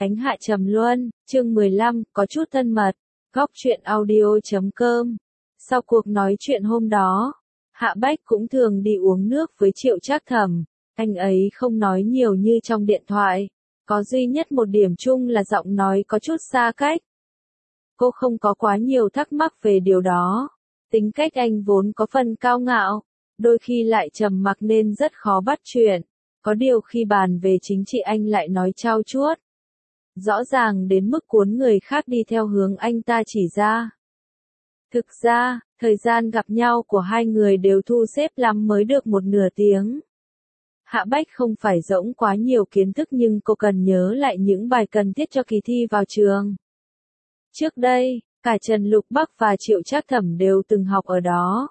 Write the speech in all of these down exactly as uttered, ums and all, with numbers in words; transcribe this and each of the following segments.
Ánh Hạ Trầm Luân, chương mười lăm, có chút thân mật, góc truyện audio chấm com. Sau cuộc nói chuyện hôm đó, Hạ Bách cũng thường đi uống nước với Triệu Trác Thẩm, anh ấy không nói nhiều như trong điện thoại, có duy nhất một điểm chung là giọng nói có chút xa cách. Cô không có quá nhiều thắc mắc về điều đó, tính cách anh vốn có phần cao ngạo, đôi khi lại trầm mặc nên rất khó bắt chuyện, có điều khi bàn về chính trị anh lại nói trau chuốt. Rõ ràng đến mức cuốn người khác đi theo hướng anh ta chỉ ra. Thực ra, thời gian gặp nhau của hai người đều thu xếp lắm mới được một nửa tiếng. Hạ Bách không phải rỗng quá nhiều kiến thức nhưng cô cần nhớ lại những bài cần thiết cho kỳ thi vào trường. Trước đây, cả Trần Lục Bắc và Triệu Trác Thẩm đều từng học ở đó.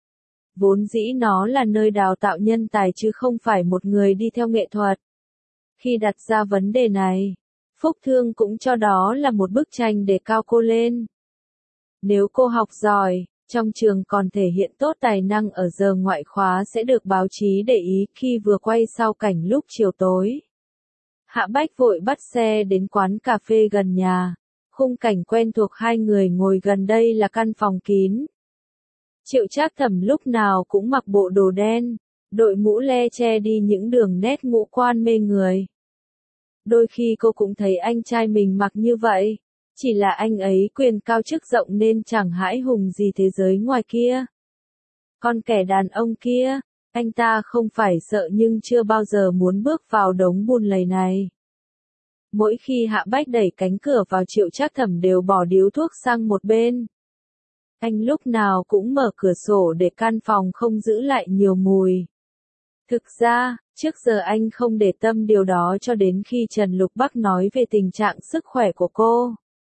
Vốn dĩ nó là nơi đào tạo nhân tài chứ không phải một người đi theo nghệ thuật. Khi đặt ra vấn đề này, Phúc Thương cũng cho đó là một bức tranh để cao cô lên. Nếu cô học giỏi, trong trường còn thể hiện tốt tài năng ở giờ ngoại khóa sẽ được báo chí để ý khi vừa quay sau cảnh lúc chiều tối. Hạ Bách vội bắt xe đến quán cà phê gần nhà, khung cảnh quen thuộc hai người ngồi gần đây là căn phòng kín. Triệu Trác Thẩm lúc nào cũng mặc bộ đồ đen, đội mũ le che đi những đường nét ngũ quan mê người. Đôi khi cô cũng thấy anh trai mình mặc như vậy, chỉ là anh ấy quyền cao chức rộng nên chẳng hãi hùng gì thế giới ngoài kia. Còn kẻ đàn ông kia, anh ta không phải sợ nhưng chưa bao giờ muốn bước vào đống bùn lầy này. Mỗi khi Hạ Bách đẩy cánh cửa vào Triệu Trác Thẩm đều bỏ điếu thuốc sang một bên. Anh lúc nào cũng mở cửa sổ để căn phòng không giữ lại nhiều mùi. Thực ra, trước giờ anh không để tâm điều đó cho đến khi Trần Lục Bắc nói về tình trạng sức khỏe của cô.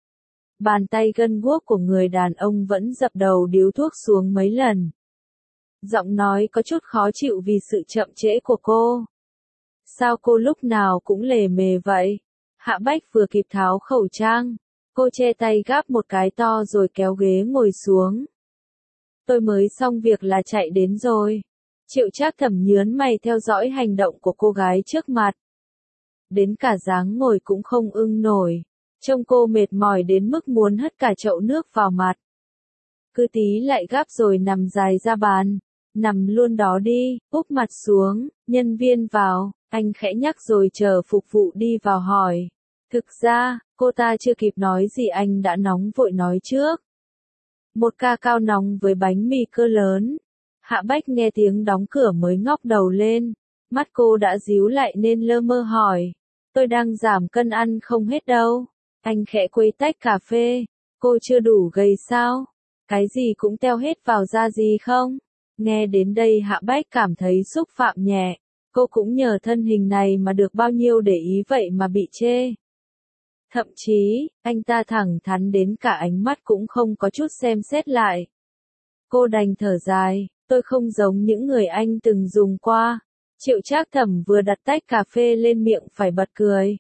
Bàn tay gân guốc của người đàn ông vẫn dập đầu điếu thuốc xuống mấy lần. Giọng nói có chút khó chịu vì sự chậm trễ của cô. Sao cô lúc nào cũng lề mề vậy? Hạ Bách vừa kịp tháo khẩu trang. Cô che tay gắp một cái to rồi kéo ghế ngồi xuống. Tôi mới xong việc là chạy đến rồi. Triệu Trác Thẩm nhớn mày theo dõi hành động của cô gái trước mặt. Đến cả dáng ngồi cũng không ưng nổi. Trông cô mệt mỏi đến mức muốn hất cả chậu nước vào mặt. Cứ tí lại gắp rồi nằm dài ra bàn. Nằm luôn đó đi, úp mặt xuống, nhân viên vào, anh khẽ nhắc rồi chờ phục vụ đi vào hỏi. Thực ra, cô ta chưa kịp nói gì anh đã nóng vội nói trước. Một ca cao nóng với bánh mì cơ lớn. Hạ Bách nghe tiếng đóng cửa mới ngóc đầu lên. Mắt cô đã díu lại nên lơ mơ hỏi. Tôi đang giảm cân ăn không hết đâu. Anh khẽ quấy tách cà phê. Cô chưa đủ gầy sao? Cái gì cũng teo hết vào da gì không? Nghe đến đây Hạ Bách cảm thấy xúc phạm nhẹ. Cô cũng nhờ thân hình này mà được bao nhiêu để ý vậy mà bị chê. Thậm chí, anh ta thẳng thắn đến cả ánh mắt cũng không có chút xem xét lại. Cô đành thở dài, tôi không giống những người anh từng dùng qua. Triệu Trác Thẩm vừa đặt tách cà phê lên miệng phải bật cười.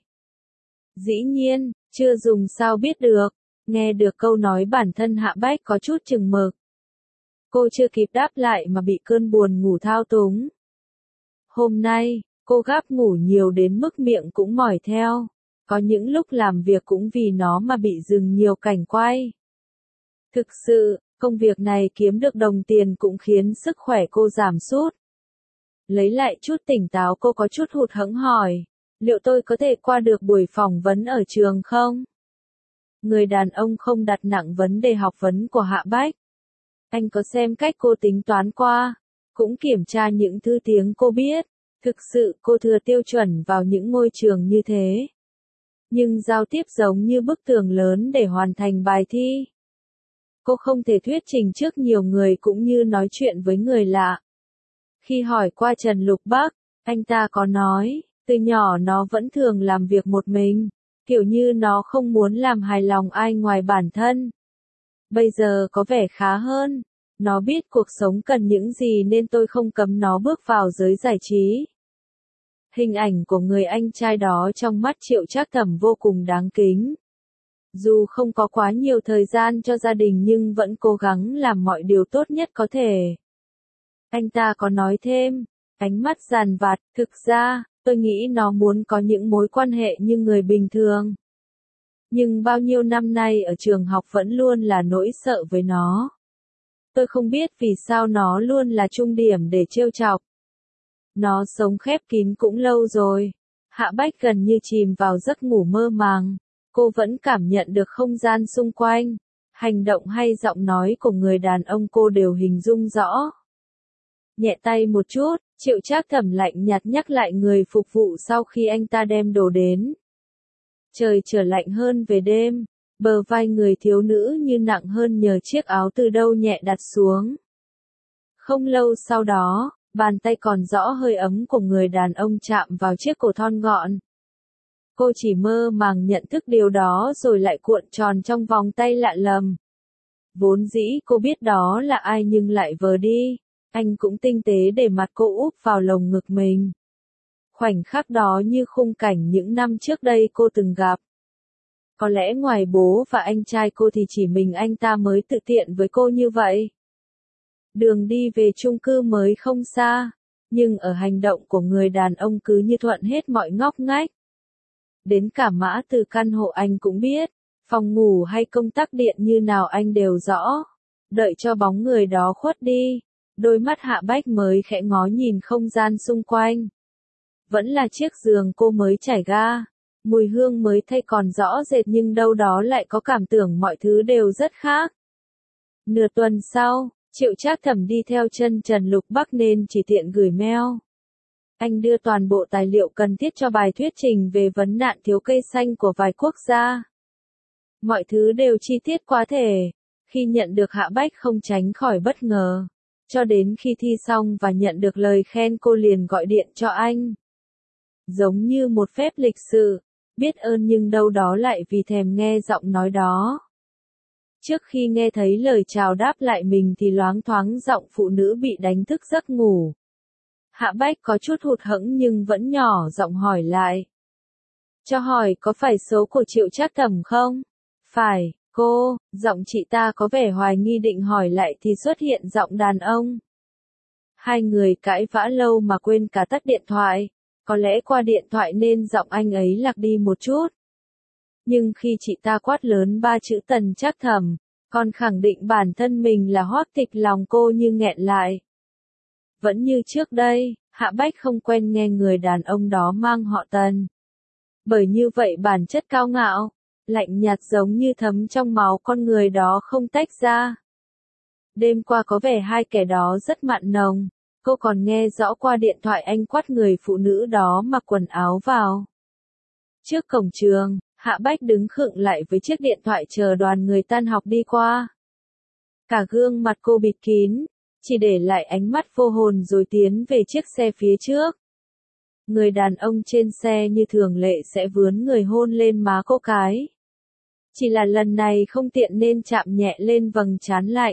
Dĩ nhiên, chưa dùng sao biết được. Nghe được câu nói bản thân Hạ Bách có chút chừng mực. Cô chưa kịp đáp lại mà bị cơn buồn ngủ thao túng. Hôm nay, cô gáp ngủ nhiều đến mức miệng cũng mỏi theo. Có những lúc làm việc cũng vì nó mà bị dừng nhiều cảnh quay. Thực sự, công việc này kiếm được đồng tiền cũng khiến sức khỏe cô giảm sút. Lấy lại chút tỉnh táo cô có chút hụt hẫng hỏi. Liệu tôi có thể qua được buổi phỏng vấn ở trường không? Người đàn ông không đặt nặng vấn đề học vấn của Hạ Bách. Anh có xem cách cô tính toán qua, cũng kiểm tra những thứ tiếng cô biết. Thực sự cô thừa tiêu chuẩn vào những ngôi trường như thế. Nhưng giao tiếp giống như bức tường lớn để hoàn thành bài thi. Cô không thể thuyết trình trước nhiều người cũng như nói chuyện với người lạ. Khi hỏi qua Trần Lục Bắc, anh ta có nói, từ nhỏ nó vẫn thường làm việc một mình, kiểu như nó không muốn làm hài lòng ai ngoài bản thân. Bây giờ có vẻ khá hơn, nó biết cuộc sống cần những gì nên tôi không cấm nó bước vào giới giải trí. Hình ảnh của người anh trai đó trong mắt Triệu Trác Thẩm vô cùng đáng kính. Dù không có quá nhiều thời gian cho gia đình nhưng vẫn cố gắng làm mọi điều tốt nhất có thể. Anh ta có nói thêm, ánh mắt dằn vặt, thực ra, Tôi nghĩ nó muốn có những mối quan hệ như người bình thường. Nhưng bao nhiêu năm nay ở trường học vẫn luôn là nỗi sợ với nó. Tôi không biết vì sao nó luôn là trung điểm để trêu chọc. Nó sống khép kín cũng lâu rồi. Hạ Bách gần như chìm vào giấc ngủ mơ màng. Cô vẫn cảm nhận được không gian xung quanh. Hành động hay giọng nói của người đàn ông cô đều hình dung rõ. Nhẹ tay một chút, Triệu Trác Thẩm lạnh nhạt nhắc lại người phục vụ sau khi anh ta đem đồ đến. Trời trở lạnh hơn về đêm, bờ vai người thiếu nữ như nặng hơn nhờ chiếc áo từ đâu nhẹ đặt xuống. Không lâu sau đó, bàn tay còn rõ hơi ấm của người đàn ông chạm vào chiếc cổ thon gọn. Cô chỉ mơ màng nhận thức điều đó rồi lại cuộn tròn trong vòng tay lạ lầm. Vốn dĩ cô biết đó là ai nhưng lại vờ đi. Anh cũng tinh tế để mặt cô úp vào lồng ngực mình. Khoảnh khắc đó như khung cảnh những năm trước đây cô từng gặp. Có lẽ ngoài bố và anh trai cô thì chỉ mình anh ta mới tự tiện với cô như vậy. Đường đi về chung cư mới không xa, nhưng ở hành động của người đàn ông cứ như thuận hết mọi ngóc ngách. Đến cả mã từ căn hộ anh cũng biết, phòng ngủ hay công tắc điện như nào anh đều rõ. Đợi cho bóng người đó khuất đi, đôi mắt Hạ Bách mới khẽ ngó nhìn không gian xung quanh. Vẫn là chiếc giường cô mới trải ga, mùi hương mới thay còn rõ rệt nhưng đâu đó lại có cảm tưởng mọi thứ đều rất khác. Nửa tuần sau, Triệu Trác Thẩm đi theo chân Trần Lục Bắc nên chỉ tiện gửi mail. Anh đưa toàn bộ tài liệu cần thiết cho bài thuyết trình về vấn nạn thiếu cây xanh của vài quốc gia. Mọi thứ đều chi tiết quá thể. Khi nhận được Hạ Bách không tránh khỏi bất ngờ. Cho đến khi thi xong và nhận được lời khen cô liền gọi điện cho anh. Giống như một phép lịch sự, biết ơn nhưng đâu đó lại vì thèm nghe giọng nói đó. Trước khi nghe thấy lời chào đáp lại mình thì loáng thoáng giọng phụ nữ bị đánh thức giấc ngủ. Hạ Bách có chút hụt hẫng nhưng vẫn nhỏ giọng hỏi lại. Cho hỏi có phải số của Triệu Trác Thẩm không? Phải, cô, giọng chị ta có vẻ hoài nghi định hỏi lại thì xuất hiện giọng đàn ông. Hai người cãi vã lâu mà quên cả tắt điện thoại, có lẽ qua điện thoại nên giọng anh ấy lạc đi một chút. Nhưng khi chị ta quát lớn ba chữ Tần Trác Thẩm, còn khẳng định bản thân mình là Hoắc Tịch lòng cô như nghẹn lại. Vẫn như trước đây, Hạ Bách không quen nghe người đàn ông đó mang họ Tần. Bởi như vậy bản chất cao ngạo, lạnh nhạt giống như thấm trong máu con người đó không tách ra. Đêm qua có vẻ hai kẻ đó rất mặn nồng, cô còn nghe rõ qua điện thoại anh quát người phụ nữ đó mặc quần áo vào. Trước cổng trường, Hạ Bách đứng khựng lại với chiếc điện thoại chờ đoàn người tan học đi qua. Cả gương mặt cô bịt kín, chỉ để lại ánh mắt vô hồn rồi tiến về chiếc xe phía trước. Người đàn ông trên xe như thường lệ sẽ vướn người hôn lên má cô cái. Chỉ là lần này không tiện nên chạm nhẹ lên vầng trán lạnh.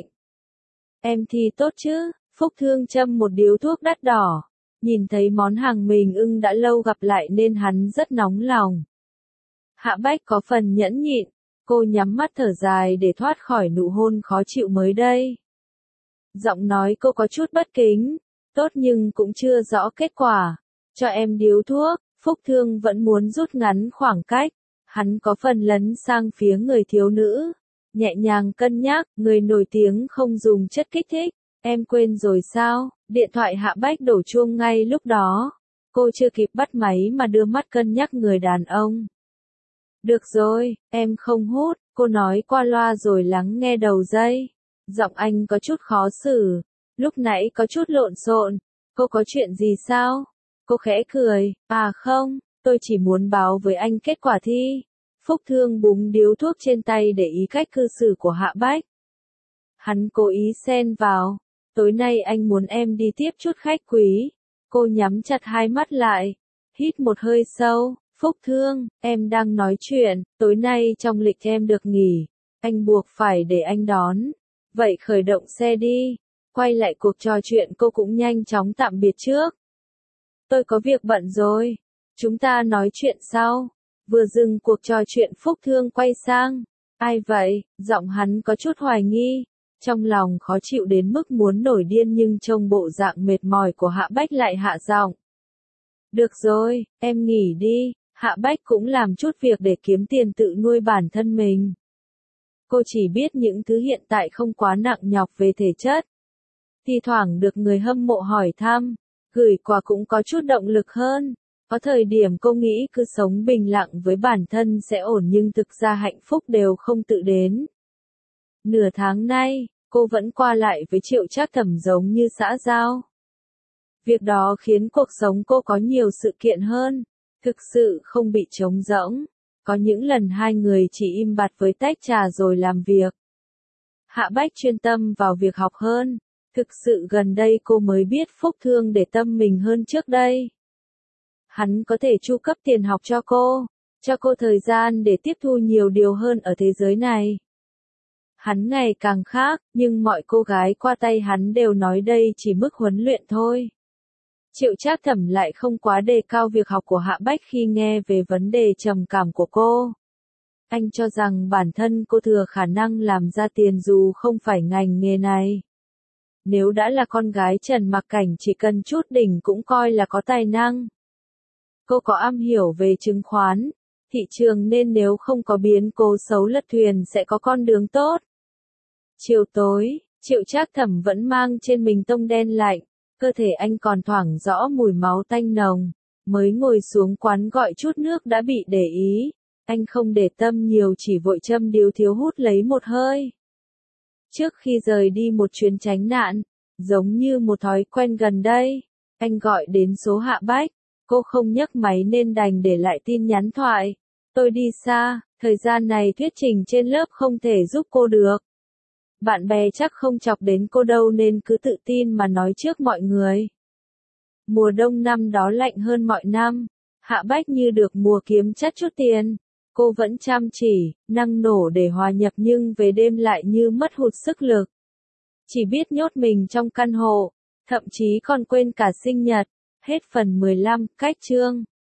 Em thì tốt chứ, Phúc Thương châm một điếu thuốc đắt đỏ. Nhìn thấy món hàng mình ưng đã lâu gặp lại nên hắn rất nóng lòng. Hạ Bách có phần nhẫn nhịn, cô nhắm mắt thở dài để thoát khỏi nụ hôn khó chịu mới đây. Giọng nói cô có chút bất kính, tốt nhưng cũng chưa rõ kết quả. Cho em điếu thuốc, Phúc Thương vẫn muốn rút ngắn khoảng cách. Hắn có phần lấn sang phía người thiếu nữ. Nhẹ nhàng cân nhắc, người nổi tiếng không dùng chất kích thích. Em quên rồi sao? Điện thoại Hạ Bách đổ chuông ngay lúc đó. Cô chưa kịp bắt máy mà đưa mắt cân nhắc người đàn ông. Được rồi, em không hút, cô nói qua loa rồi lắng nghe đầu dây. Giọng anh có chút khó xử, lúc nãy có chút lộn xộn. Cô có chuyện gì sao? Cô khẽ cười, à không, tôi chỉ muốn báo với anh kết quả thi. Phúc Thương búng điếu thuốc trên tay để ý cách cư xử của Hạ Bách. Hắn cố ý xen vào, tối nay anh muốn em đi tiếp chút khách quý. Cô nhắm chặt hai mắt lại, hít một hơi sâu. Phúc Thương, em đang nói chuyện, tối nay trong lịch em được nghỉ, anh buộc phải để anh đón. Vậy khởi động xe đi. Quay lại cuộc trò chuyện cô cũng nhanh chóng tạm biệt trước. Tôi có việc bận rồi, chúng ta nói chuyện sau. Vừa dừng cuộc trò chuyện Phúc Thương quay sang. Ai vậy? Giọng hắn có chút hoài nghi. Trong lòng khó chịu đến mức muốn nổi điên nhưng trông bộ dạng mệt mỏi của Hạ Bách lại hạ giọng. Được rồi, em nghỉ đi, Hạ Bách cũng làm chút việc để kiếm tiền tự nuôi bản thân mình. Cô chỉ biết những thứ hiện tại không quá nặng nhọc về thể chất. Thì thoảng được người hâm mộ hỏi thăm, gửi quà cũng có chút động lực hơn. Có thời điểm cô nghĩ cứ sống bình lặng với bản thân sẽ ổn nhưng thực ra hạnh phúc đều không tự đến. Nửa tháng nay, cô vẫn qua lại với Triệu Trác Thẩm giống như xã giao. Việc đó khiến cuộc sống cô có nhiều sự kiện hơn, thực sự không bị trống rỗng. Có những lần hai người chỉ im bặt với tách trà rồi làm việc. Hạ Bách chuyên tâm vào việc học hơn. Thực sự gần đây cô mới biết Phúc Thương để tâm mình hơn trước đây. Hắn có thể chu cấp tiền học cho cô, cho cô thời gian để tiếp thu nhiều điều hơn ở thế giới này. Hắn ngày càng khác, nhưng mọi cô gái qua tay hắn đều nói đây chỉ mức huấn luyện thôi. Triệu Trác Thẩm lại không quá đề cao việc học của Hạ Bách khi nghe về vấn đề trầm cảm của cô. Anh cho rằng bản thân cô thừa khả năng làm ra tiền dù không phải ngành nghề này. Nếu đã là con gái Trần Mặc Cảnh chỉ cần chút đỉnh cũng coi là có tài năng. Cô có am hiểu về chứng khoán, thị trường nên nếu không có biến cố xấu lật thuyền sẽ có con đường tốt. Chiều tối, Triệu Trác Thẩm vẫn mang trên mình tông đen lạnh, cơ thể anh còn thoảng rõ mùi máu tanh nồng. Mới ngồi xuống quán gọi chút nước đã bị để ý, anh không để tâm nhiều chỉ vội châm điếu thiếu hút lấy một hơi. Trước khi rời đi một chuyến tránh nạn, giống như một thói quen gần đây, anh gọi đến số Hạ Bách, cô không nhấc máy nên đành để lại tin nhắn thoại. Tôi đi xa, thời gian này thuyết trình trên lớp không thể giúp cô được. Bạn bè chắc không chọc đến cô đâu nên cứ tự tin mà nói trước mọi người. Mùa đông năm đó lạnh hơn mọi năm, Hạ Bách như được mùa kiếm chắt chút tiền. Cô vẫn chăm chỉ, năng nổ để hòa nhập nhưng về đêm lại như mất hụt sức lực. Chỉ biết nhốt mình trong căn hộ, thậm chí còn quên cả sinh nhật. Hết phần mười lăm, cách chương.